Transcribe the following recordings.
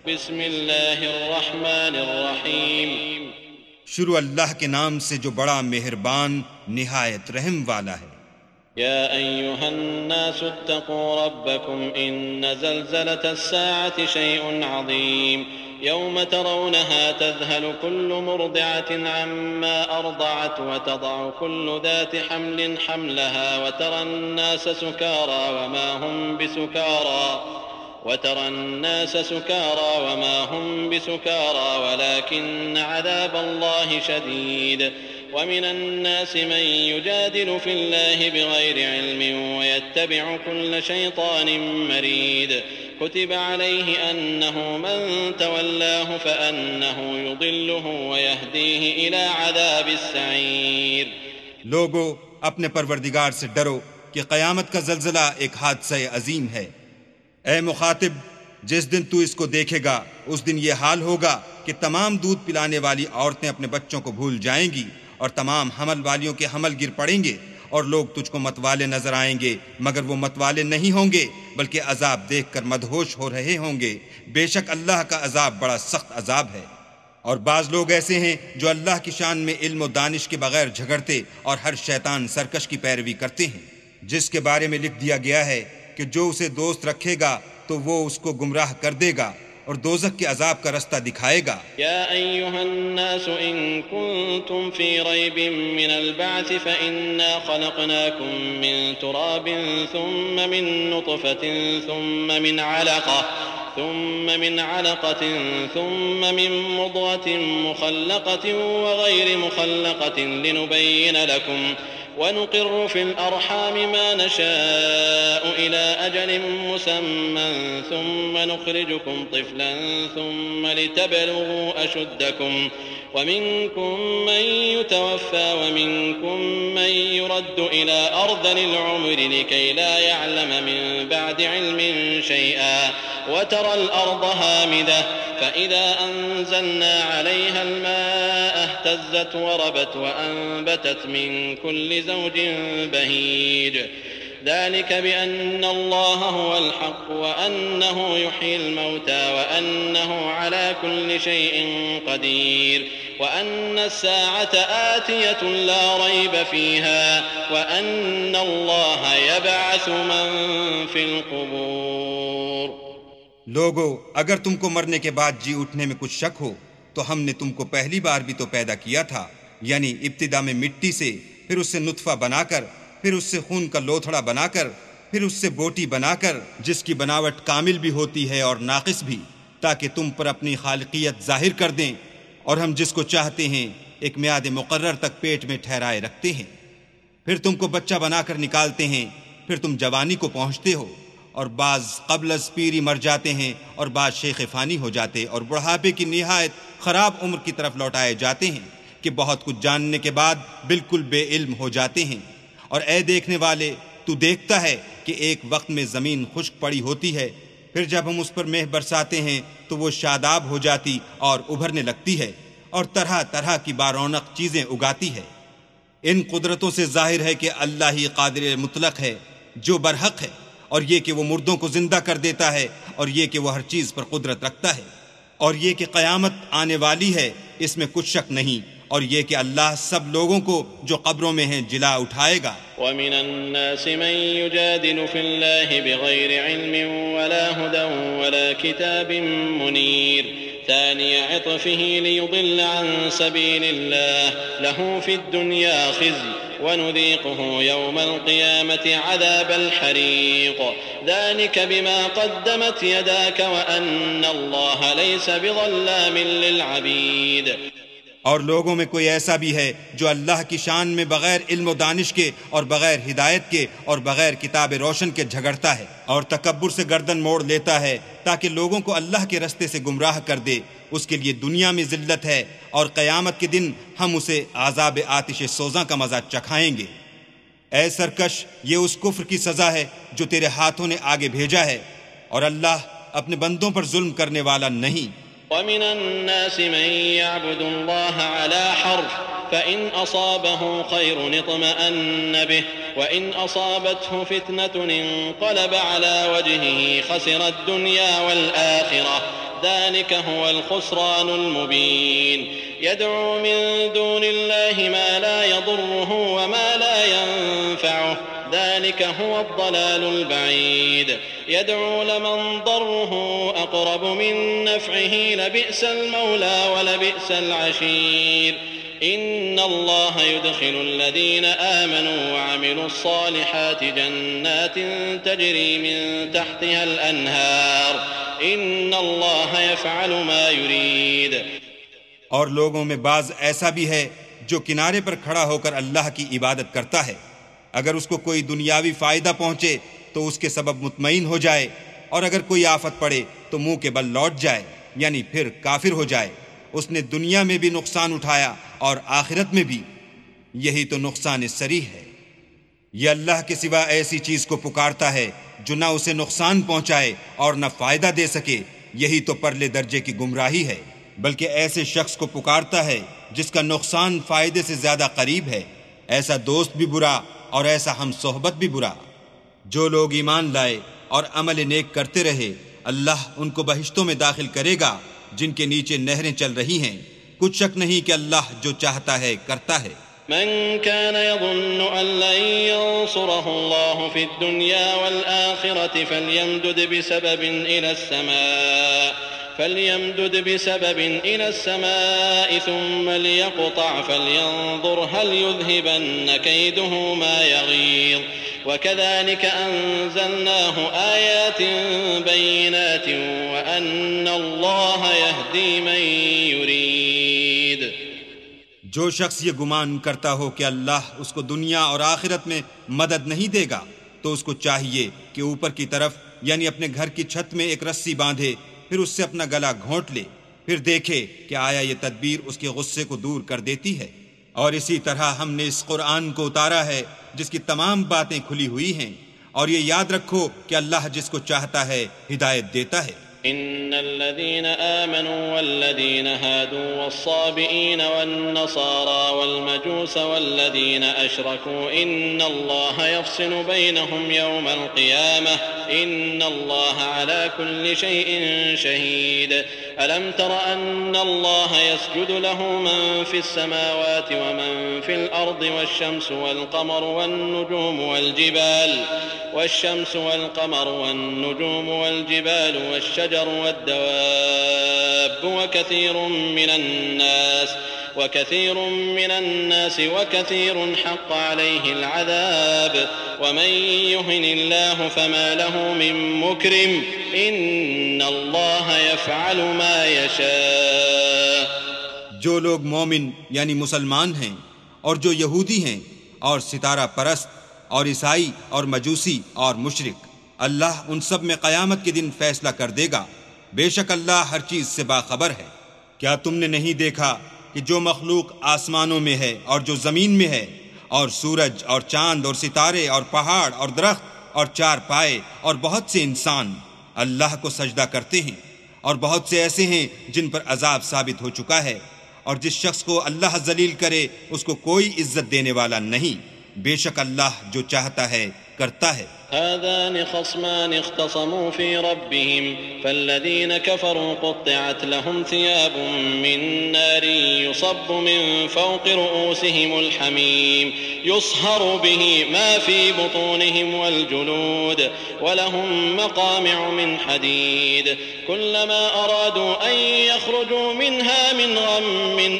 بسم اللہ الرحمن الرحیم شروع اللہ کے نام سے جو بڑا مہربان نہایت رحم والا ہے۔ يا أيها الناس اتقوا ربكم إن زلزلة الساعة شيء عظيم يوم ترونها تذهل كل مرضعة عما أرضعت وتضع كل ذات حمل حملها وترى الناس سكارى وما هم بسكارى ولكن عذاب الله شديد ومن الناس من يجادل في الله بغير علم ويتبع كل شيطان مريد كتب عليه أنه من تولاه فأنه يضله ويهديه إلى عذاب السعير۔ لوگو اپنے پروردگار سے ڈرو کہ قیامت کا زلزلہ ایک حادثہ عظیم ہے۔ اے مخاطب، جس دن تو اس کو دیکھے گا اس دن یہ حال ہوگا کہ تمام دودھ پلانے والی عورتیں اپنے بچوں کو بھول جائیں گی اور تمام حمل والیوں کے حمل گر پڑیں گے، اور لوگ تجھ کو متوالے نظر آئیں گے مگر وہ متوالے نہیں ہوں گے بلکہ عذاب دیکھ کر مدہوش ہو رہے ہوں گے۔ بے شک اللہ کا عذاب بڑا سخت عذاب ہے۔ اور بعض لوگ ایسے ہیں جو اللہ کی شان میں علم و دانش کے بغیر جھگڑتے اور ہر شیطان سرکش کی پیروی کرتے ہیں، جس کے بارے میں لکھ دیا گیا ہے کہ جو اسے دوست رکھے گا تو وہ اس کو گمراہ کر دے گا اور دوزخ کے عذاب کا رستہ دکھائے گا۔ یا ایہا الناس ان کنتم فی ریب من البعث فإنا خلقناکم من تراب ثم من نطفة ثم من علقة ثم من مضغة مخلقة وغير مخلقة لنبين لكم ونقر في الأرحام ما نشاء إلى أجل مسمى ثم نخرجكم طفلا ثم لتبلغوا أشدكم ومنكم من يتوفى ومنكم من يرد إلى أرذل العمر لكي لا يعلم من بعد علم شيئا وترى الأرض هامدة فإذا أنزلنا عليها الماء اهتزت وربت وأنبتت من كل زوج بهيج ذلك بأن الله هو الحق وأنه يحيي الموتى وأنه على كل شيء قدير وأن الساعة آتية لا ريب فيها وأن الله يبعث من في القبور۔ لوگو، اگر تم کو مرنے کے بعد جی اٹھنے میں کچھ شک ہو تو ہم نے تم کو پہلی بار بھی تو پیدا کیا تھا، یعنی ابتدا میں مٹی سے، پھر اس سے نطفہ بنا کر، پھر اس سے خون کا لوتھڑا بنا کر، پھر اس سے بوٹی بنا کر، جس کی بناوٹ کامل بھی ہوتی ہے اور ناقص بھی، تاکہ تم پر اپنی خالقیت ظاہر کر دیں، اور ہم جس کو چاہتے ہیں ایک میعاد مقرر تک پیٹ میں ٹھہرائے رکھتے ہیں، پھر تم کو بچہ بنا کر نکالتے ہیں، پھر تم جوانی کو پہنچتے ہو، اور بعض قبل از پیری مر جاتے ہیں اور بعض شیخ فانی ہو جاتے اور بڑھاپے کی نہایت خراب عمر کی طرف لوٹائے جاتے ہیں کہ بہت کچھ جاننے کے بعد بالکل بے علم ہو جاتے ہیں۔ اور اے دیکھنے والے، تو دیکھتا ہے کہ ایک وقت میں زمین خشک پڑی ہوتی ہے، پھر جب ہم اس پر مہ برساتے ہیں تو وہ شاداب ہو جاتی اور ابھرنے لگتی ہے اور طرح طرح کی بارونق چیزیں اگاتی ہے۔ ان قدرتوں سے ظاہر ہے کہ اللہ ہی قادر مطلق ہے جو برحق ہے، اور یہ کہ وہ مردوں کو زندہ کر دیتا ہے، اور یہ کہ وہ ہر چیز پر قدرت رکھتا ہے، اور یہ کہ قیامت آنے والی ہے، اس میں کچھ شک نہیں، اور یہ کہ اللہ سب لوگوں کو جو قبروں میں ہیں جلا اٹھائے گا۔ وَمِنَ النَّاسِ مَن يُجَادِلُ فِي اللَّهِ بِغَيْرِ عِلْمٍ وَلَا هُدًى وَلَا كِتَابٍ مُنِيرٍ ثاني عطفه ليضل عن سبيل الله له في الدنيا خزي ونذيقه يوم القيامة عذاب الحريق ذلك بما قدمت يداك وأن الله ليس بظلام للعبيد۔ اور لوگوں میں کوئی ایسا بھی ہے جو اللہ کی شان میں بغیر علم و دانش کے اور بغیر ہدایت کے اور بغیر کتاب روشن کے جھگڑتا ہے اور تکبر سے گردن موڑ لیتا ہے تاکہ لوگوں کو اللہ کے رستے سے گمراہ کر دے، اس کے لیے دنیا میں ذلت ہے اور قیامت کے دن ہم اسے عذاب آتش سوزاں کا مزہ چکھائیں گے۔ اے سرکش، یہ اس کفر کی سزا ہے جو تیرے ہاتھوں نے آگے بھیجا ہے، اور اللہ اپنے بندوں پر ظلم کرنے والا نہیں۔ ومن الناس من يعبد الله على حرف فإن أصابه خير اطمأن به وإن أصابته فتنة انقلب على وجهه خسر الدنيا والآخرة ذلك هو الخسران المبين يدعو من دون الله ما لا يضره وما لا ينفعه ذلك هو الضلال البعيد يدعو لمن ضره أقرب من نفعه لبئس المولى ولبئس العشير إن الله يدخل الذين آمنوا وعملوا الصالحات جنات تجري من تحتها الأنهار إن الله يفعل ما يريد. اور لوگوں میں بعض ایسا بھی ہے جو کنارے پر کھڑا ہو کر اللہ کی عبادت کرتا ہے، اگر اس کو کوئی دنیاوی فائدہ پہنچے تو اس کے سبب مطمئن ہو جائے، اور اگر کوئی آفت پڑے تو منہ کے بل لوٹ جائے، یعنی پھر کافر ہو جائے. اس نے دنیا میں بھی نقصان اٹھایا اور آخرت میں بھی، یہی تو نقصان صریح ہے. یہ اللہ کے سوا ایسی چیز کو پکارتا ہے جو نہ اسے نقصان پہنچائے اور نہ فائدہ دے سکے، یہی تو پرلے درجے کی گمراہی ہے. بلکہ ایسے شخص کو پکارتا ہے جس کا نقصان فائدے سے زیادہ قریب ہے، ایسا دوست بھی برا اور ایسا ہم صحبت بھی برا. جو لوگ ایمان لائے اور عمل نیک کرتے رہے، اللہ ان کو بہشتوں میں داخل کرے گا جن کے نیچے نہریں چل رہی ہیں. کچھ شک نہیں کہ اللہ جو چاہتا ہے کرتا ہے. من كان يظن أن لن ينصره الله في الدنيا والآخرة فليمدد بسبب إلى السماء ثم ليقطع فلينظر هل يذهبن كيده ما يغيظ وكذلك أنزلناه آيات بينات وأن الله يهدي من يريد. جو شخص یہ گمان کرتا ہو کہ اللہ اس کو دنیا اور آخرت میں مدد نہیں دے گا تو اس کو چاہیے کہ اوپر کی طرف یعنی اپنے گھر کی چھت میں ایک رسی باندھے، پھر اس سے اپنا گلا گھونٹ لے، پھر دیکھے کہ آیا یہ تدبیر اس کے غصے کو دور کر دیتی ہے. اور اسی طرح ہم نے اس قرآن کو اتارا ہے جس کی تمام باتیں کھلی ہوئی ہیں، اور یہ یاد رکھو کہ اللہ جس کو چاہتا ہے ہدایت دیتا ہے. إن الذين آمنوا والذين هادوا والصابئين والنصارى والمجوس والذين أشركوا إن الله يفصل بينهم يوم القيامة إن الله على كل شيء شهيد. ألم تر أن الله يسجد له من في السماوات ومن في الأرض والشمس والقمر والجبال والشجر والدواب وكثير من الناس وكثير حق عليه العذاب ومن يهن الله فما له من مكرم إن الله يفعل ما يشاء. جو لوگ مومن یعنی مسلمان ہیں اور جو یہودی ہیں اور ستارہ پرست اور عیسائی اور مجوسی اور مشرک، اللہ ان سب میں قیامت کے دن فیصلہ کر دے گا. بے شک اللہ ہر چیز سے باخبر ہے. کیا تم نے نہیں دیکھا کہ جو مخلوق آسمانوں میں ہے اور جو زمین میں ہے، اور سورج اور چاند اور ستارے اور پہاڑ اور درخت اور چار پائے اور بہت سے انسان اللہ کو سجدہ کرتے ہیں، اور بہت سے ایسے ہیں جن پر عذاب ثابت ہو چکا ہے، اور جس شخص کو اللہ ذلیل کرے اس کو کوئی عزت دینے والا نہیں. بے شک اللہ جو چاہتا ہے کرتا ہے. هذان خصمان اختصموا في ربهم فالذين كفروا قطعت لهم ثياب من نار يصب من فوق رؤوسهم الحميم يصهر به ما في بطونهم والجلود ولهم مقامع من حديد كلما أرادوا أن يخرجوا منها من غم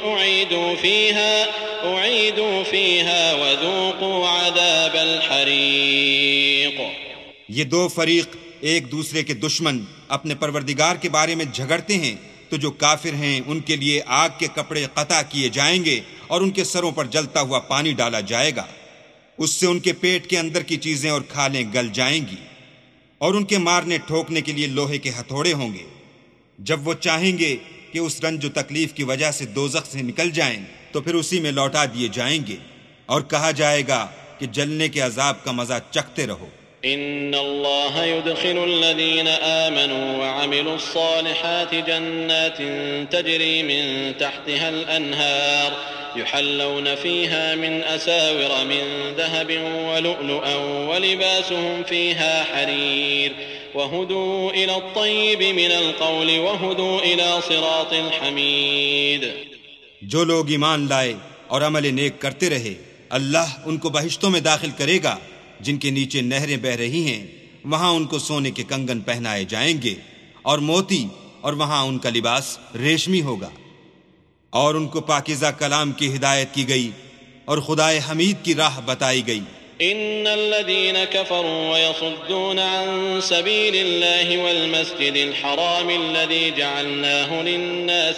أعيدوا فيها وذوقوا عذاب الحريق. یہ دو فریق ایک دوسرے کے دشمن اپنے پروردگار کے بارے میں جھگڑتے ہیں، تو جو کافر ہیں ان کے لیے آگ کے کپڑے قطع کیے جائیں گے اور ان کے سروں پر جلتا ہوا پانی ڈالا جائے گا. اس سے ان کے پیٹ کے اندر کی چیزیں اور کھالیں گل جائیں گی، اور ان کے مارنے ٹھوکنے کے لیے لوہے کے ہتھوڑے ہوں گے. جب وہ چاہیں گے کہ اس رنج و تکلیف کی وجہ سے دوزخ سے نکل جائیں تو پھر اسی میں لوٹا دیے جائیں گے، اور کہا جائے گا کہ جلنے کے عذاب کا مزہ چکھتے رہو. إن الله يدخل الذين آمنوا وعملوا الصالحات جنات تجري من تحتها الأنهار يحلون فيها من أساور من ذهب ولؤلؤا ولباسهم فيها حرير وهدوا إلى الطيب من القول وهدوا إلى صراط الحميد. جو لوگ ایمان لائے اور عمل نیک کرتے رہے اللہ ان کو بہشتوں میں داخل کرے گا جن کے نیچے نہریں بہہ رہی ہیں، وہاں ان کو سونے کے کنگن پہنائے جائیں گے اور موتی، اور وہاں ان کا لباس ریشمی ہوگا، اور ان کو پاکیزہ کلام کی ہدایت کی گئی اور خدائے حمید کی راہ بتائی گئی. إن الذين كفروا ويصدون عن سبيل الله والمسجد الحرام الذي جعلناه للناس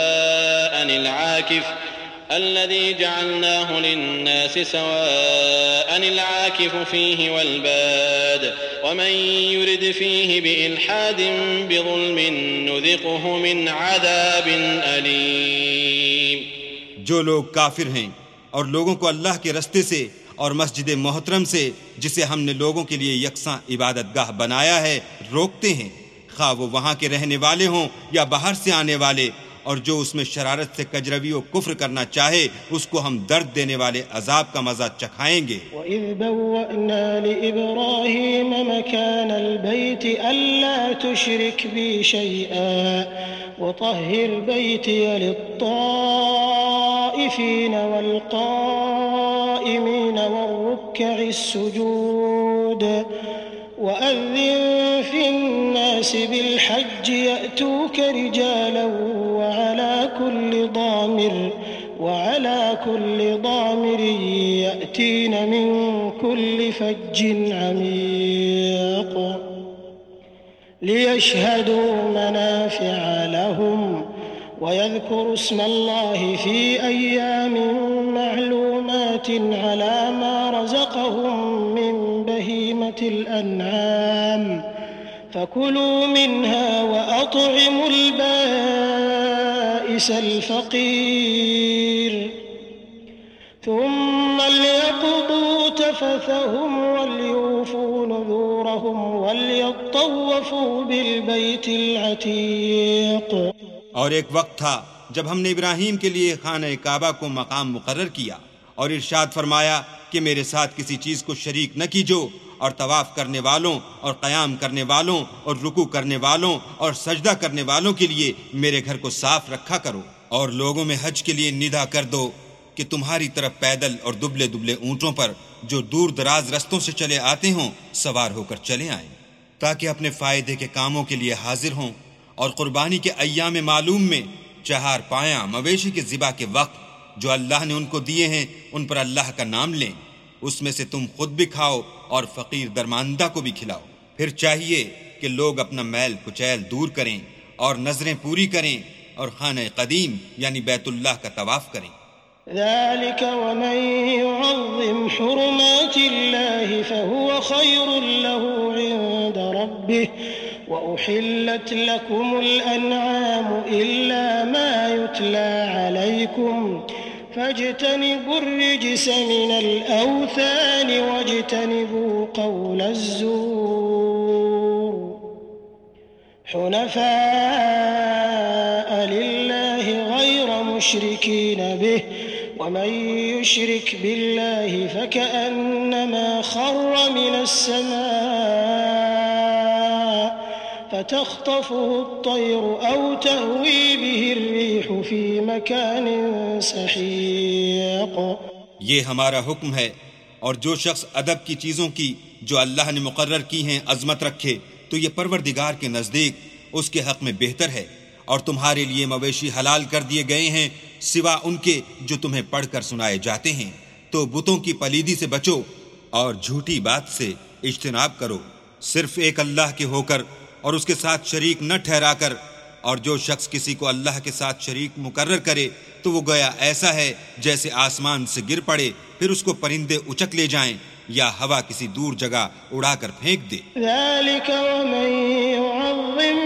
سواء العاكف فيه والباد ومن يرد فيه بإلحاد بظلم نذقه من عذاب أليم. جو لوگ کافر ہیں اور لوگوں کو اللہ کے رستے سے اور مسجد محترم سے جسے ہم نے لوگوں کے لیے یکساں عبادت گاہ بنایا ہے روکتے ہیں، خواہ وہ وہاں کے رہنے والے ہوں یا باہر سے آنے والے، اور جو اس میں شرارت سے کجروی و کفر کرنا چاہے اس کو ہم درد دینے والے عذاب کا مزہ چکھائیں گے. وَإِذْ بَوَّأْنَا لِإِبْرَاهِيمَ مَكَانَ الْبَيْتِ أَلَّا تُشْرِكْ بِي شَيْئًا وَطَهِّرْ بَيْتِيَ لِلطَّائِفِينَ وَالْقَائِمِينَ وَالرُّكَّعِ السُّجُودِ وَأَذِّن فِي النَّاسِ بِالْحَجِّ يَأْتُوكَ رِجَالًا وعلى كل ضامر يأتين من كل فج عميق ليشهدوا منافع لهم ويذكروا اسم الله في أيام معلومات على ما رزقهم من بهيمة الأنعام فكلوا منها وأطعموا البائس الفقير ثم ليقضوا تفثهم وليوفوا نذورهم وليطوفوا بالبيت العتيق. اور ایک وقت تھا جب ہم نے ابراہیم کے لیے خانہ کعبہ کو مقام مقرر کیا اور ارشاد فرمایا کہ میرے ساتھ کسی چیز کو شریک نہ کیجو، اور طواف کرنے والوں اور قیام کرنے والوں اور رکوع کرنے والوں اور سجدہ کرنے والوں کے لیے میرے گھر کو صاف رکھا کرو، اور لوگوں میں حج کے لیے ندا کر دو کہ تمہاری طرف پیدل اور دبلے دبلے اونٹوں پر جو دور دراز رستوں سے چلے آتے ہوں سوار ہو کر چلے آئیں، تاکہ اپنے فائدے کے کاموں کے لیے حاضر ہوں، اور قربانی کے ایام معلوم میں 4 پایاں مویشی کے ذبح کے وقت جو اللہ نے ان کو دیے ہیں ان پر اللہ کا نام لیں، اس میں سے تم خود بھی کھاؤ اور فقیر درماندہ کو بھی کھلاؤ. پھر چاہیے کہ لوگ اپنا میل کچیل دور کریں اور نظریں پوری کریں اور خانہ قدیم یعنی بیت اللہ کا طواف کریں. ذلك ومن يعظم حرمات الله فهو خير له عند ربه وأحلت لكم الأنعام إلا ما يتلى عليكم فاجتنبوا الرجس من الأوثان واجتنبوا قول الزور حنفاء لله غير مشركين به ومن يشرك بالله فكأنما خر من السماء فتخطفه الطير أو تهوي به الريح في مكان سحيق. یہ ہمارا حکم ہے، اور جو شخص ادب کی چیزوں کی جو اللہ نے مقرر کی ہیں عظمت رکھے تو یہ پروردگار کے نزدیک اس کے حق میں بہتر ہے، اور تمہارے لیے مویشی حلال کر دیے گئے ہیں سوا ان کے جو تمہیں پڑھ کر سنائے جاتے ہیں. تو بتوں کی پلیدی سے بچو اور جھوٹی بات سے اجتناب کرو، صرف ایک اللہ کے ہو کر اور اس کے ساتھ شریک نہ ٹھہرا کر. اور جو شخص کسی کو اللہ کے ساتھ شریک مقرر کرے تو وہ گویا ایسا ہے جیسے آسمان سے گر پڑے پھر اس کو پرندے اچک لے جائیں یا ہوا کسی دور جگہ اڑا کر پھینک دے. ذلك ومن يعظم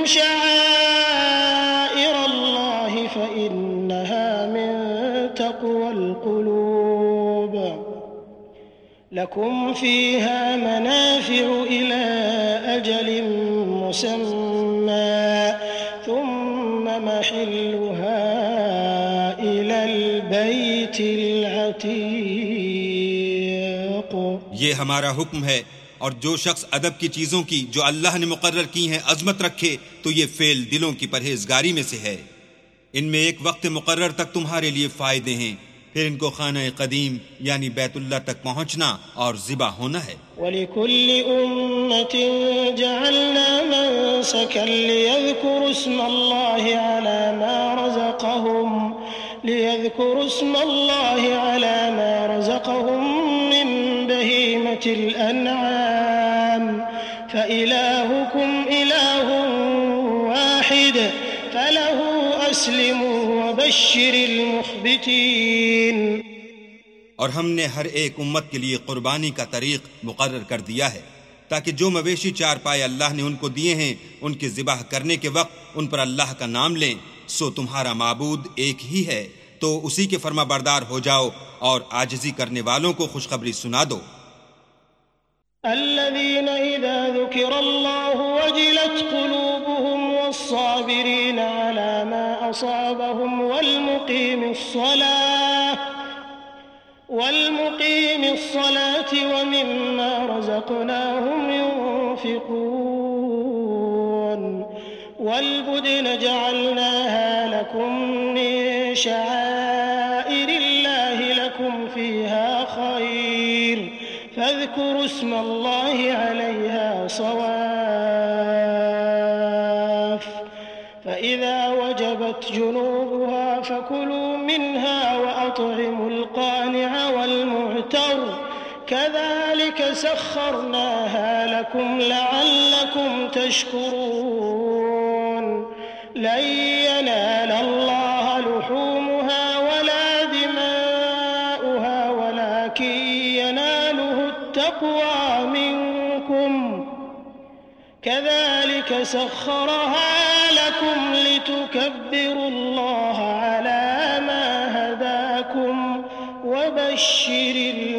شعائر الله فإنها من تقوى القلوب لكم فيها منافع إلى أجل مسمى ثم محلها إلى البيت العتيق. یہ ہمارا حکم ہے اور جو شخص ادب کی چیزوں کی جو اللہ نے مقرر کی ہیں عظمت رکھے تو یہ فعل دلوں کی پرہیزگاری میں سے ہے۔ ان میں ایک وقت مقرر تک تمہارے لیے فائدے ہیں، پھر ان کو خانہ قدیم یعنی بیت اللہ تک پہنچنا اور ذبح ہونا ہے۔ وَلِكُلِّ أُمَّةٍ جَعَلْنَا مَنسَكًا لِيَذْكُرُوا اسْمَ اللَّهِ عَلَى مَا رَزَقَهُم مِّن بَهِيمَةِ الْأَنْعَامِ فَإِلَٰهُكُمْ إِلَٰهٌ وَاحِدٌ فَلَهُ أَسْلِمُوا وَبَشِّرِ الْمُخْبِتِينَ۔ اور ہم نے ہر ایک امت کے لیے قربانی کا طریق مقرر کر دیا ہے تاکہ جو مویشی چار پائے اللہ نے ان کو دیے ہیں ان کے ذبح کرنے کے وقت ان پر اللہ کا نام لیں، سو تمہارا معبود ایک ہی ہے، تو اسی کے فرما بردار ہو جاؤ اور عاجزی کرنے والوں کو خوشخبری سنا دو۔ الذين إذا ذكر الله وجلت قلوبهم والصابرين على ما أصابهم والمقيم الصلاة ومما رزقناهم ينفقون والبدن جعلناها لكم من شعائر الله لكم فيها خير فاذكروا اسم الله عليها صواف فإذا وجبت جنوبها فكلوا منها وأطعموا القانع والمعتر كذلك سخرناها لكم لعلكم تشكرون لن ينال الله لحومها ولا دماؤها ولكن يناله التقوى منكم كذلك سخرها لكم لتكبروا الله على ما هداكم وبشر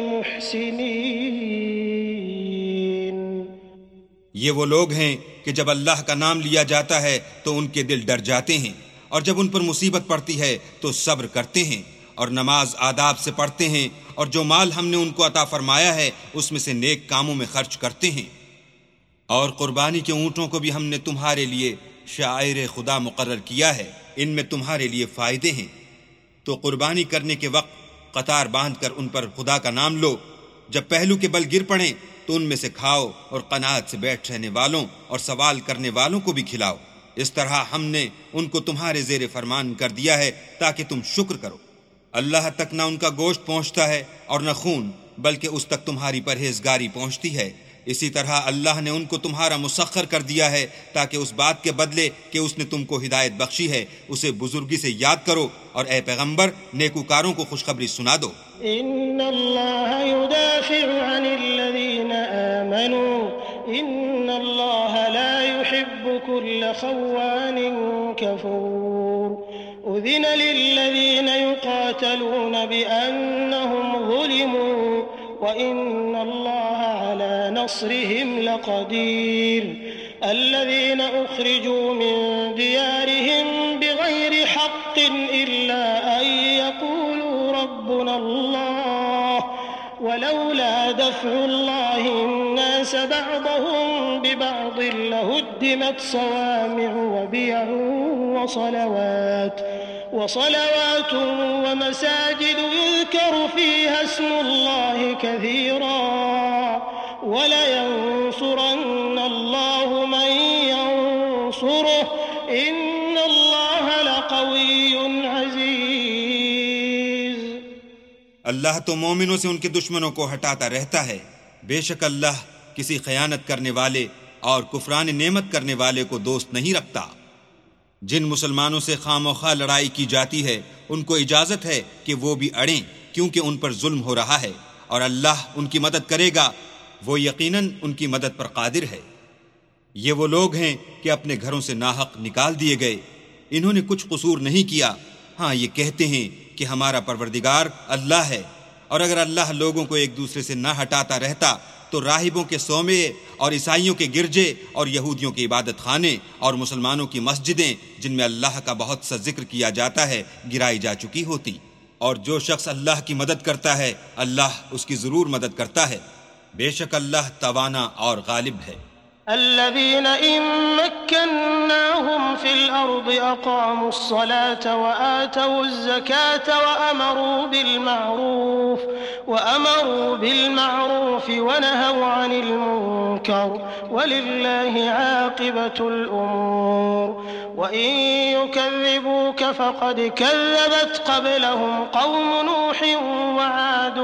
المحسنين۔ یہ وہ لوگ ہیں کہ جب اللہ کا نام لیا جاتا ہے تو ان کے دل ڈر جاتے ہیں، اور جب ان پر مصیبت پڑتی ہے تو صبر کرتے ہیں اور نماز آداب سے پڑھتے ہیں، اور جو مال ہم نے ان کو عطا فرمایا ہے اس میں سے نیک کاموں میں خرچ کرتے ہیں۔ اور قربانی کے اونٹوں کو بھی ہم نے تمہارے لیے شعائر خدا مقرر کیا ہے، ان میں تمہارے لیے فائدے ہیں، تو قربانی کرنے کے وقت قطار باندھ کر ان پر خدا کا نام لو، جب پہلو کے بل گر پڑیں تو ان میں سے کھاؤ اور قناعت سے بیٹھ رہنے والوں اور سوال کرنے والوں کو بھی کھلاؤ۔ اس طرح ہم نے ان کو تمہارے زیر فرمان کر دیا ہے تاکہ تم شکر کرو۔ اللہ تک نہ ان کا گوشت پہنچتا ہے اور نہ خون، بلکہ اس تک تمہاری پرہیزگاری پہنچتی ہے۔ اسی طرح اللہ نے ان کو تمہارا مسخر کر دیا ہے تاکہ اس بات کے بدلے کہ اس نے تم کو ہدایت بخشی ہے اسے بزرگی سے یاد کرو، اور اے پیغمبر نیکوکاروں کو خوشخبری سنا دو۔ ان اللہ يدافع عن الذین آمنوا ان اللہ لا يحب كل خوان كفور اذن للذین يقاتلون بأنهم ظلموا وإن الله على نصرهم لقدير الذين أخرجوا من ديارهم بغير حق إلا أن يقولوا ربنا الله ولولا دفع الله الناس بعضهم ببعض لهدمت صوامع وبيع وصلوات ومساجد يذكر فيها اسم الله كثيرا ولينصرن الله من ينصره إن الله لقوي عزيز۔ اللہ تو مومنوں سے ان کے دشمنوں کو ہٹاتا رہتا ہے، بے شک اللہ کسی خیانت کرنے والے اور کفران نعمت کرنے والے کو دوست نہیں رکھتا۔ جن مسلمانوں سے خواہ مخواہ لڑائی کی جاتی ہے ان کو اجازت ہے کہ وہ بھی اڑیں، کیونکہ ان پر ظلم ہو رہا ہے، اور اللہ ان کی مدد کرے گا، وہ یقیناً ان کی مدد پر قادر ہے۔ یہ وہ لوگ ہیں کہ اپنے گھروں سے ناحق نکال دیے گئے، انہوں نے کچھ قصور نہیں کیا، ہاں یہ کہتے ہیں کہ ہمارا پروردگار اللہ ہے، اور اگر اللہ لوگوں کو ایک دوسرے سے نہ ہٹاتا رہتا تو راہبوں کے صومعے اور عیسائیوں کے گرجے اور یہودیوں کے عبادت خانے اور مسلمانوں کی مسجدیں جن میں اللہ کا بہت سا ذکر کیا جاتا ہے گرائی جا چکی ہوتی۔ اور جو شخص اللہ کی مدد کرتا ہے اللہ اس کی ضرور مدد کرتا ہے۔ بے شک اللہ توانا اور غالب ہے۔ الذين إن مكناهم في الأرض أقاموا الصلاة وآتوا الزكاة وأمروا بالمعروف ونهوا عن المنكر ولله عاقبة الأمور وإن يكذبوك فقد كذبت قبلهم قوم نوح وعاد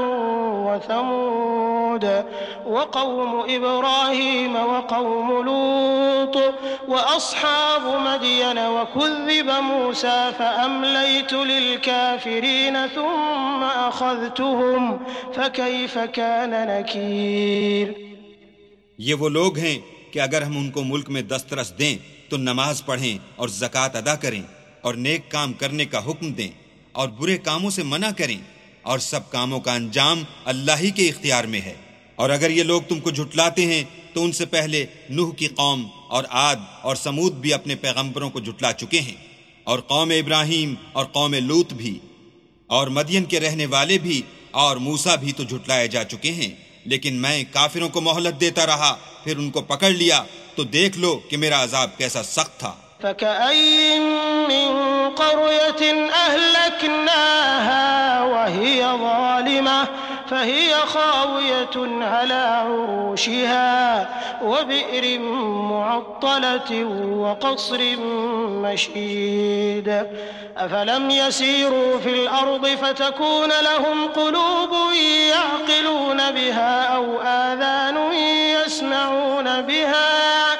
وثمود وقوم إبراهيم وقوم لوط وأصحاب مدين وكذب موسى فأمليت للكافرين ثم أخذتهم فكيف كان نكير۔ یہ وہ لوگ ہیں کہ اگر ہم ان کو ملک میں دسترس دیں تو نماز پڑھیں اور زکوٰۃ ادا کریں اور نیک کام کرنے کا حکم دیں اور برے کاموں سے منع کریں، اور سب کاموں کا انجام اللہ ہی کے اختیار میں ہے۔ اور اگر یہ لوگ تم کو جھٹلاتے ہیں تو ان سے پہلے نوح کی قوم اور عاد اور سمود بھی اپنے پیغمبروں کو جھٹلا چکے ہیں، اور قوم ابراہیم اور قوم لوط بھی، اور مدین کے رہنے والے بھی اور موسیٰ بھی تو جھٹلائے جا چکے ہیں، لیکن میں کافروں کو مہلت دیتا رہا، پھر ان کو پکڑ لیا، تو دیکھ لو کہ میرا عذاب کیسا سخت تھا۔ فكأي من قرية أهلكناها وهي ظالمة فهي خاوية على عروشها وبئر معطلة وقصر مشيد أفلم يسيروا في الأرض فتكون لهم قلوب يعقلون بها أو آذان يسمعون بها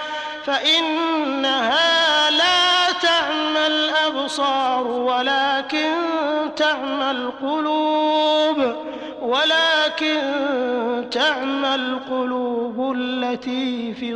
فإنها لا تعمى الأبصار ولكن تعمى القلوب التي في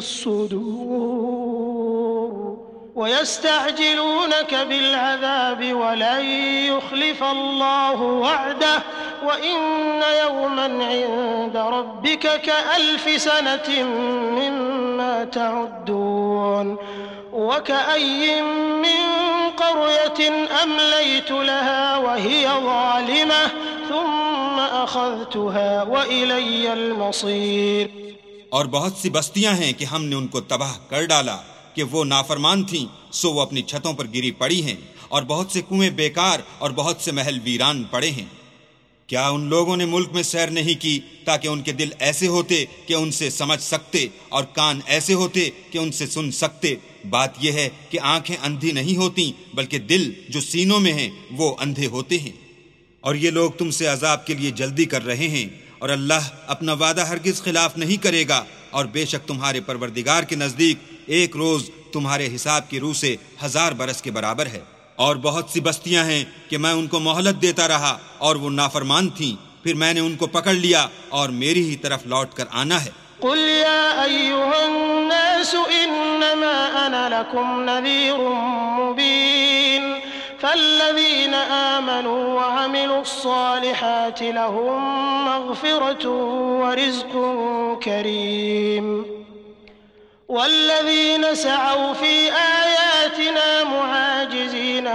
الصدور ويستعجلونك بالعذاب ولن يخلف الله وعده وإن يوما عند ربك كألف سنة مما تعدون وكأي من قرية أمليت لها وهي ظالمة ثم أخذتها وإلي المصير۔ اور بہت سی بستیاں ہیں کہ ہم نے ان کو تباہ کر ڈالا کہ وہ نافرمان تھیں، سو وہ اپنی چھتوں پر گری پڑی ہیں، اور بہت سے کنویں بیکار اور بہت سے محل ویران پڑے ہیں۔ کیا ان لوگوں نے ملک میں سیر نہیں کی تاکہ ان کے دل ایسے ہوتے کہ ان سے سمجھ سکتے اور کان ایسے ہوتے کہ ان سے سن سکتے؟ بات یہ ہے کہ آنکھیں اندھی نہیں ہوتی بلکہ دل جو سینوں میں ہیں وہ اندھے ہوتے ہیں۔ اور یہ لوگ تم سے عذاب کے لیے جلدی کر رہے ہیں، اور اللہ اپنا وعدہ ہرگز خلاف نہیں کرے گا، اور بے شک تمہارے پروردگار کے نزدیک ایک روز تمہارے حساب کی روح سے 1000 برس کے برابر ہے۔ اور بہت سی بستیاں ہیں کہ میں ان کو مہلت دیتا رہا اور وہ نافرمان تھیں، پھر میں نے ان کو پکڑ لیا اور میری ہی طرف لوٹ کر آنا ہے۔ قل يا أيها الناس إنما أنا لكم نذير مبين فالذين آمنوا وعملوا الصالحات لهم مغفرة ورزق كريم والذين سعوا في آياتنا معاجزين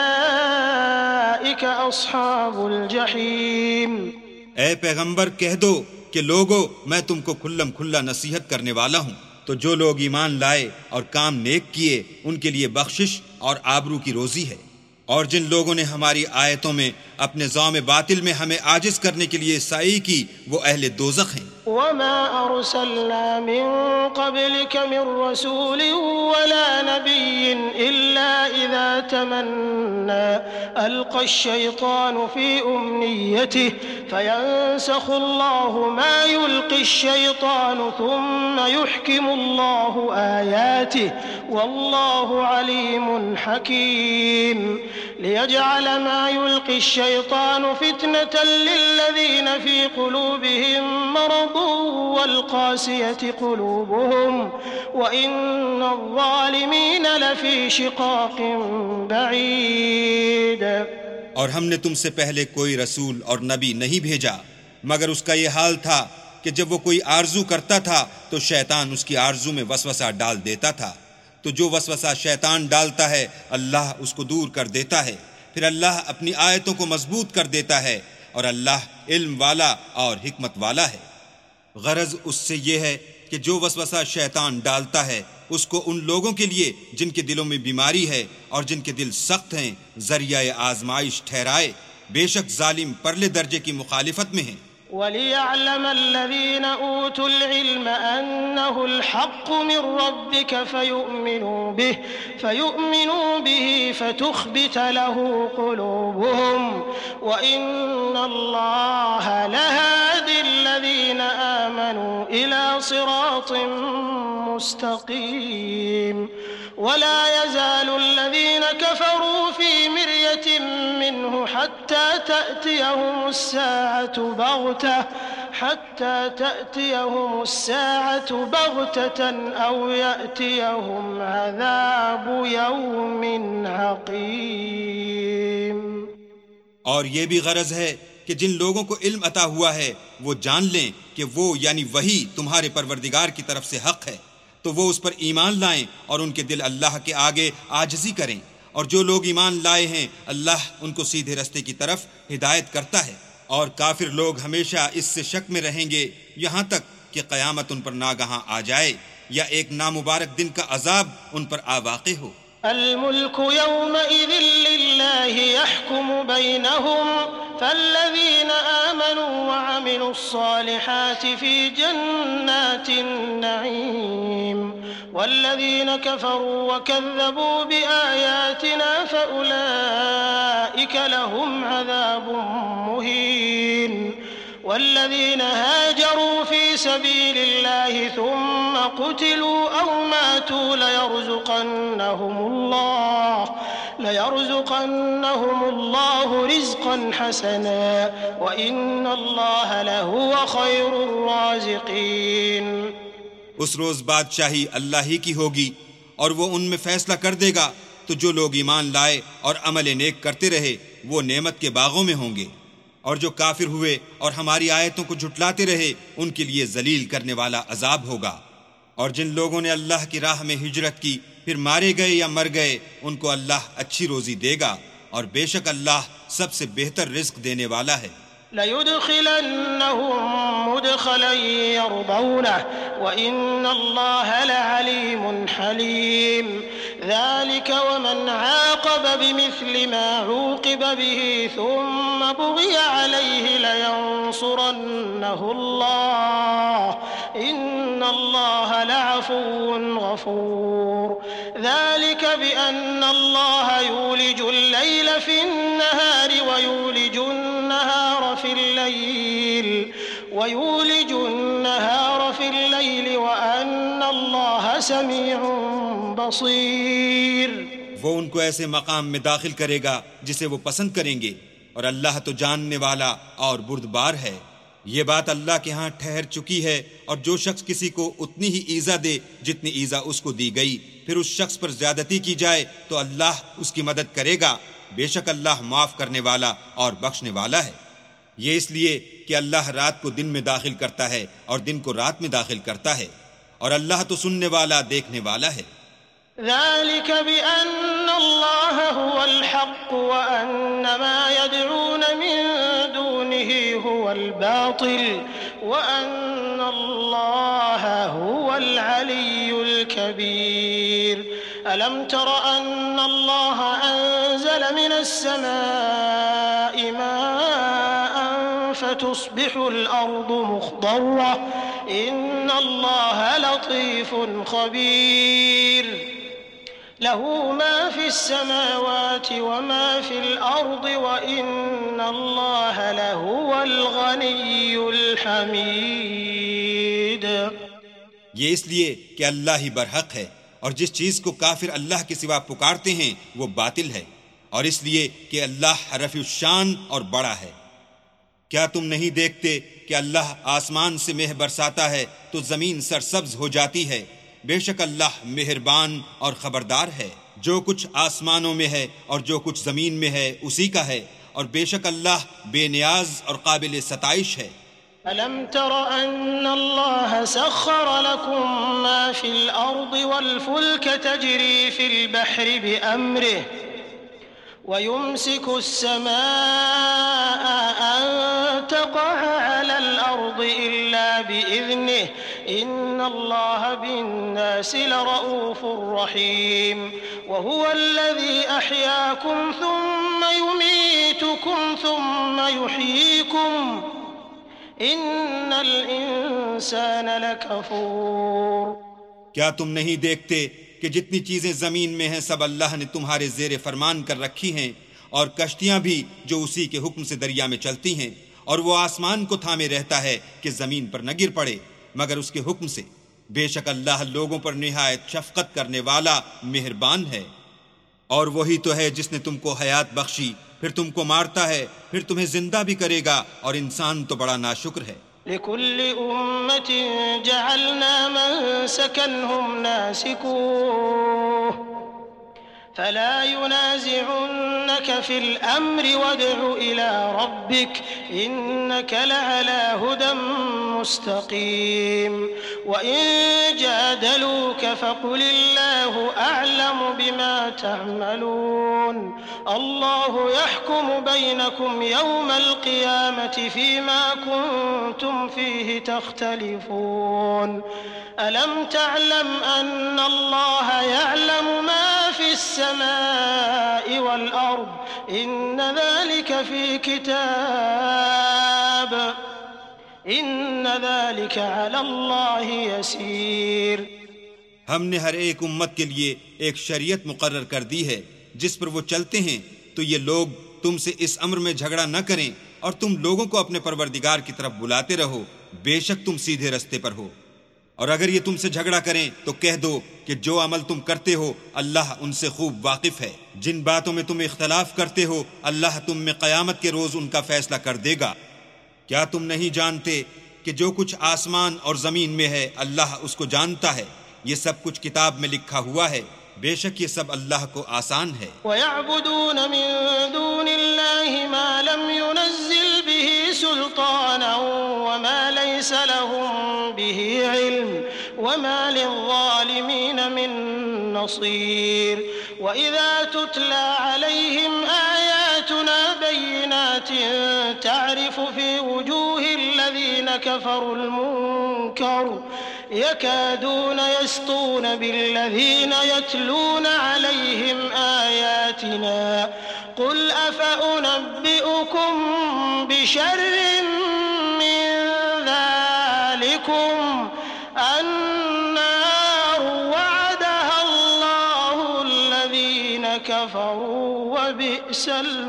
أولئك أصحاب الجحيم۔ اے پیغمبر کہہ دو کہ لوگو میں تم کو کھلم کھلا نصیحت کرنے والا ہوں، تو جو لوگ ایمان لائے اور کام نیک کیے ان کے لیے بخشش اور آبرو کی روزی ہے، اور جن لوگوں نے ہماری آیتوں میں اپنے زوم باطل میں ہمیں عاجز کرنے کے لیے سعی کی وہ اہل دوزخ ہیں۔ وما أرسلنا من قبلك من رسول ولا نبي إلا إذا تمنى ألقى الشيطان في أمنيته فينسخ الله ما يلقي الشيطان ثم يحكم الله آياته والله عليم حكيم ليجعل ما يلقي الشيطان فتنة للذين في قلوبهم مرض والقاسية قلوبهم وإن الظالمين لفي شقاق بعيد۔ اور ہم نے تم سے پہلے کوئی رسول اور نبی نہیں بھیجا مگر اس کا یہ حال تھا کہ جب وہ کوئی آرزو کرتا تھا تو شیطان اس کی آرزو میں وسوسہ ڈال دیتا تھا، تو جو وسوسہ شیطان ڈالتا ہے اللہ اس کو دور کر دیتا ہے، پھر اللہ اپنی آیتوں کو مضبوط کر دیتا ہے، اور اللہ علم والا اور حکمت والا ہے۔ غرض اس سے یہ ہے کہ جو وسوسہ شیطان ڈالتا ہے اس کو ان لوگوں کے لیے جن کے دلوں میں بیماری ہے اور جن کے دل سخت ہیں ذریعہ آزمائش ٹھہرائے، بے شک ظالم پرلے درجے کی مخالفت میں ہیں۔ وَلِيَعْلَمَ الَّذِينَ أُوتُوا الْعِلْمَ أَنَّهُ الْحَقُّ مِنْ رَبِّكَ فَيُؤْمِنُوا بِهِ فَتُخْبِتَ لَهُ قُلُوبُهُمْ وَإِنَّ اللَّهَ لَهَادِ الَّذِينَ آمَنُوا إِلَى صِرَاطٍ مُسْتَقِيمٍ ولا يزال الذين كفروا في مرية منه حتى تأتيهم الساعة بغتة أو يأتيهم عذاب يوم عقيم۔ اور یہ بھی غرض ہے کہ جن لوگوں کو علم عطا ہوا ہے وہ جان لیں کہ وہ یعنی وحی تمہارے پروردگار کی طرف سے حق ہے، تو وہ اس پر ایمان لائیں اور ان کے دل اللہ کے آگے عاجزی کریں، اور جو لوگ ایمان لائے ہیں اللہ ان کو سیدھے رستے کی طرف ہدایت کرتا ہے، اور کافر لوگ ہمیشہ اس سے شک میں رہیں گے یہاں تک کہ قیامت ان پر ناگہاں آ جائے یا ایک نامبارک دن کا عذاب ان پر آ واقع ہو۔ الملك يومئذ لله يحكم بينهم فالذين آمنوا وعملوا الصالحات في جنات النعيم والذين كفروا وكذبوا بآياتنا فأولئك لهم عذاب مهين والذين هاجروا في سبيل الله ثم قتلوا أو ماتوا ليرزقنهم الله رزقا حسنا وإن الله لهو خير الرازقين۔ اس روز بادشاہی اللہ ہی کی ہوگی اور وہ ان میں فیصلہ کر دے گا، تو جو لوگ ایمان لائے اور عمل نیک کرتے رہے وہ نعمت کے باغوں میں ہوں گے، اور جو کافر ہوئے اور ہماری آیتوں کو جھٹلاتے رہے ان کے لیے ذلیل کرنے والا عذاب ہوگا۔ اور جن لوگوں نے اللہ کی راہ میں ہجرت کی پھر مارے گئے یا مر گئے ان کو اللہ اچھی روزی دے گا، اور بے شک اللہ سب سے بہتر رزق دینے والا ہے۔ لَيُدْخِلَنَّهُمْ مُدْخَلًا يَرْضَوْنَهُ وَإِنَّ اللَّهَ لَعَلِيمٌ حَلِيمٌ ذَلِكَ وَمَنْ عَاقَبَ بِمِثْلِ مَا عُوقِبَ بِهِ ثُمَّ بُغِيَ عَلَيْهِ لَيَنصُرَنَّهُ اللَّهُ إِنَّ اللَّهَ لَعَفُوٌّ غَفُورٌ ذَلِكَ بِأَنَّ اللَّهَ يُولِجُ اللَّيْلَ فِي النَّهَارِ وَيُولِجُ النَّهَارَ في الليل وأن الله سميع بصير۔ وہ ان کو ایسے مقام میں داخل کرے گا جسے وہ پسند کریں گے، اور اللہ تو جاننے والا اور بردبار ہے۔ یہ بات اللہ کے ہاں ٹھہر چکی ہے، اور جو شخص کسی کو اتنی ہی ایذا دے جتنی ایذا اس کو دی گئی، پھر اس شخص پر زیادتی کی جائے تو اللہ اس کی مدد کرے گا، بے شک اللہ معاف کرنے والا اور بخشنے والا ہے۔ یہ اس لیے کہ اللہ رات کو دن میں داخل کرتا ہے اور دن کو رات میں داخل کرتا ہے، اور اللہ تو سننے والا دیکھنے والا ہے۔ ذلك بأن الله هو الحق وأن ما يدعون من دونه هو الباطل وأن الله هو العلي الكبير۔ ألم تر أن الله أنزل من السماء ماء فتصبح الأرض مخضرة إن الله لطيف خبير له ما في السماوات وما في الأرض وإن الله لهو الغني الحميد۔ یہ اس لیے کہ اللہ ہی برحق ہے، اور جس چیز کو کافر اللہ کے سوا پکارتے ہیں وہ باطل ہے، اور اس لیے کہ اللہ رفیع الشان اور بڑا ہے۔ کیا تم نہیں دیکھتے کہ اللہ آسمان سے مہ برساتا ہے تو زمین سرسبز ہو جاتی ہے؟ بے شک اللہ مہربان اور خبردار ہے۔ جو کچھ آسمانوں میں ہے اور جو کچھ زمین میں ہے اسی کا ہے، اور بے شک اللہ بے نیاز اور قابل ستائش ہے۔ أَلَمْ تَرَ أَنَّ اللَّهَ سَخَّرَ لَكُم مَّا فِي الْأَرْضِ وَالْفُلْكَ تَجْرِي فِي الْبَحْرِ بِأَمْرِهِ وَيُمْسِكُ السَّمَاءَ أَن تقع على الأرض إلا بإذنه إن الله بالناس لرؤوف رحيم وهو الذي أحياكم ثم يميتكم ثم يحييكم إن الإنسان لكفور۔ کیا تم نہیں دیکھتے کہ جتنی چیزیں زمین میں ہیں سب اللہ نے تمہارے زیر فرمان کر رکھی ہیں، اور کشتیاں بھی جو اسی کے حکم سے دریا میں چلتی ہیں، اور وہ آسمان کو تھامے رہتا ہے کہ زمین پر نہ گر پڑے مگر اس کے حکم سے۔ بے شک اللہ لوگوں پر نہایت شفقت کرنے والا مہربان ہے۔ اور وہی تو ہے جس نے تم کو حیات بخشی، پھر تم کو مارتا ہے، پھر تمہیں زندہ بھی کرے گا، اور انسان تو بڑا ناشکر ہے۔ لكل أمة جعلنا منسكا هم ناسكوه فلا ينازعنك في الأمر وادع إلى ربك إنك لعلى هدى مستقيم وإن جادلوك فقل الله أعلم بما تعملون الله يحكم بينكم يوم القيامة فيما كنتم فيه تختلفون ألم تعلم أن الله يعلم ما في السماء والأرض إن ذلك في كتاب إن ذلك على الله يسير۔ ہم نے ہر ایک امت کے لیے ایک شریعت مقرر کر دی ہے جس پر وہ چلتے ہیں، تو یہ لوگ تم سے اس امر میں جھگڑا نہ کریں، اور تم لوگوں کو اپنے پروردگار کی طرف بلاتے رہو، بے شک تم سیدھے رستے پر ہو۔ اور اگر یہ تم سے جھگڑا کریں تو کہہ دو کہ جو عمل تم کرتے ہو اللہ ان سے خوب واقف ہے۔ جن باتوں میں تم اختلاف کرتے ہو اللہ تم میں قیامت کے روز ان کا فیصلہ کر دے گا۔ کیا تم نہیں جانتے کہ جو کچھ آسمان اور زمین میں ہے اللہ اس کو جانتا ہے، یہ سب کچھ کتاب میں لکھا ہوا ہے، بے شک یہ سب اللہ کو آسان ہے۔ وَيَعْبُدُونَ مِن دُونِ اللَّهِ مَا لَمْ يُنَزِّلْ بِهِ سُلْطَانًا وَمَا لَيْسَ لَهُم بِهِ عِلْمٌ وَمَا لِلظَّالِمِينَ مِن نَّصِيرٍ وَإِذَا تُتْلَى عَلَيْهِمْ آيَاتُنَا بَيِّنَاتٍ تَعْرِفُ فِي وُجُوهِ الَّذِينَ كَفَرُوا الْمُنكَرَ يكادون يسطون بالذين يتلون عليهم آياتنا قل أفأنبئكم بشر من ذلكم النار وعدها الله الذين كفروا وبئس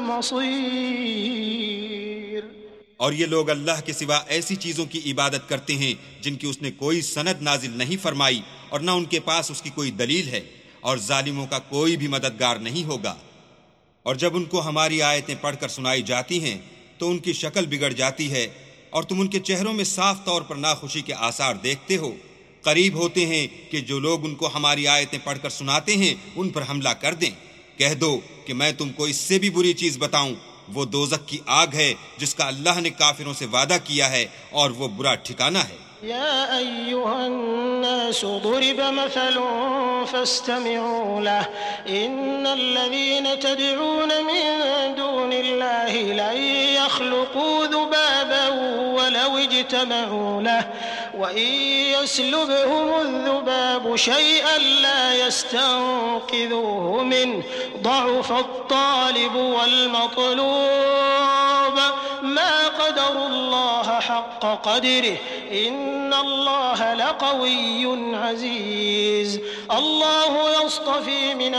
المصير۔ اور یہ لوگ اللہ کے سوا ایسی چیزوں کی عبادت کرتے ہیں جن کی اس نے کوئی سند نازل نہیں فرمائی، اور نہ ان کے پاس اس کی کوئی دلیل ہے، اور ظالموں کا کوئی بھی مددگار نہیں ہوگا۔ اور جب ان کو ہماری آیتیں پڑھ کر سنائی جاتی ہیں تو ان کی شکل بگڑ جاتی ہے، اور تم ان کے چہروں میں صاف طور پر ناخوشی کے آثار دیکھتے ہو۔ قریب ہوتے ہیں کہ جو لوگ ان کو ہماری آیتیں پڑھ کر سناتے ہیں ان پر حملہ کر دیں۔ کہہ دو کہ میں تم کو اس سے بھی بری چیز بتاؤں، وہ دوزخ کی آگ ہے جس کا اللہ نے کافروں سے وعدہ کیا ہے، اور وہ برا ٹھکانہ ہے۔ يا أيها الناس ضرب مثل فاستمعوا له إن الذين تدعون من دون الله لن يخلقوا ذبابا ولو اجتمعوا له وإن يسلبهم الذباب شيئا لا يستنقذوه منه ضعف الطالب والمطلوب ما قدر الله حق قدره إن الله لقوي عزيز الله يصطفي من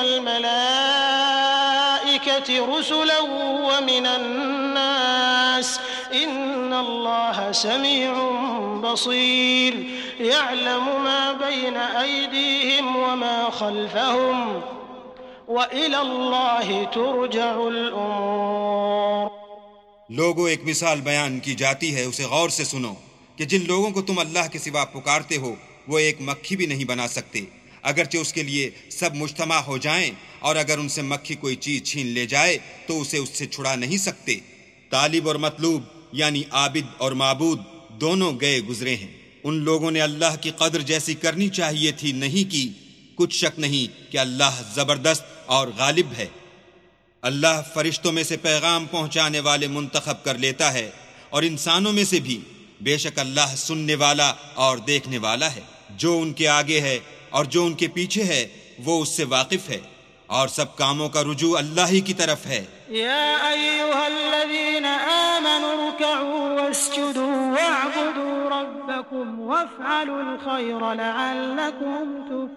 الملائكة رسلا ومن الناس إن الله سميع بصير يعلم ما بين أيديهم وما خلفهم وإلى الله ترجع الأمور۔ لوگوں ایک مثال بیان کی جاتی ہے، اسے غور سے سنو کہ جن لوگوں کو تم اللہ کے سوا پکارتے ہو وہ ایک مکھی بھی نہیں بنا سکتے، اگرچہ اس کے لیے سب مجتمع ہو جائیں، اور اگر ان سے مکھی کوئی چیز چھین لے جائے تو اسے اس سے چھڑا نہیں سکتے۔ طالب اور مطلوب یعنی عابد اور معبود دونوں گئے گزرے ہیں۔ ان لوگوں نے اللہ کی قدر جیسی کرنی چاہیے تھی نہیں کی۔ کچھ شک نہیں کہ اللہ زبردست اور غالب ہے۔ اللہ فرشتوں میں سے پیغام پہنچانے والے منتخب کر لیتا ہے، اور انسانوں میں سے بھی، بے شک اللہ سننے والا اور دیکھنے والا ہے۔ جو ان کے آگے ہے اور جو ان کے پیچھے ہے وہ اس سے واقف ہے، اور سب کاموں کا رجوع اللہ ہی کی طرف ہے۔ یا ایھا الذین آمنوا ارکعوا واسجدوا واعبدوا ربکم وافعلوا الخیر لعلکم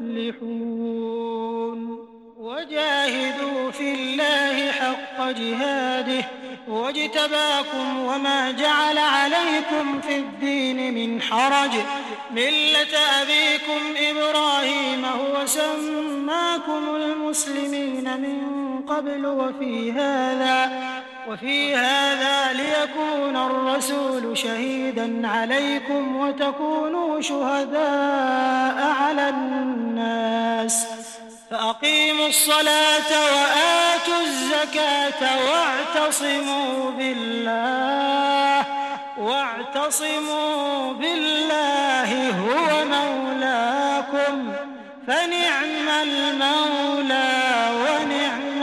تفلحون وجاهدوا في الله حق جهاده واجتباكم وما جعل عليكم في الدين من حرج ملة أبيكم إبراهيم هو سماكم المسلمين من قبل وفي هذا ليكون الرسول شهيدا عليكم وتكونوا شهداء على الناس فأقيموا الصلاة وآتوا الزكاة واعتصموا بالله هو مولاكم فنعم المولى ونعم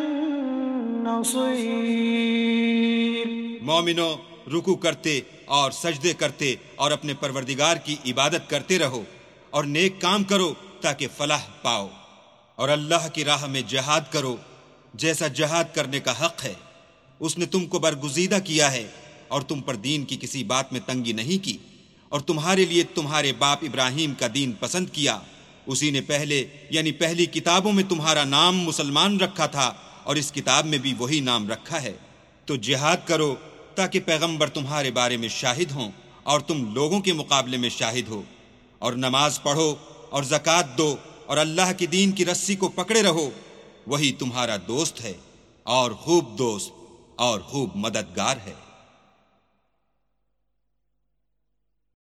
النصير۔ مومنو، رکوع کرتے اور سجدے کرتے اور اپنے پروردگار کی عبادت کرتے رہو اور نیک کام کرو تاکہ فلاح پاؤ، اور اللہ کی راہ میں جہاد کرو جیسا جہاد کرنے کا حق ہے۔ اس نے تم کو برگزیدہ کیا ہے اور تم پر دین کی کسی بات میں تنگی نہیں کی، اور تمہارے لیے تمہارے باپ ابراہیم کا دین پسند کیا۔ اسی نے پہلے یعنی پہلی کتابوں میں تمہارا نام مسلمان رکھا تھا، اور اس کتاب میں بھی وہی نام رکھا ہے۔ تو جہاد کرو تاکہ پیغمبر تمہارے بارے میں شاہد ہوں اور تم لوگوں کے مقابلے میں شاہد ہو، اور نماز پڑھو اور زکوٰۃ دو اور اللہ کی دین کی رسی کو پکڑے رہو، وہی تمہارا دوست ہے اور خوب دوست اور خوب مددگار ہے۔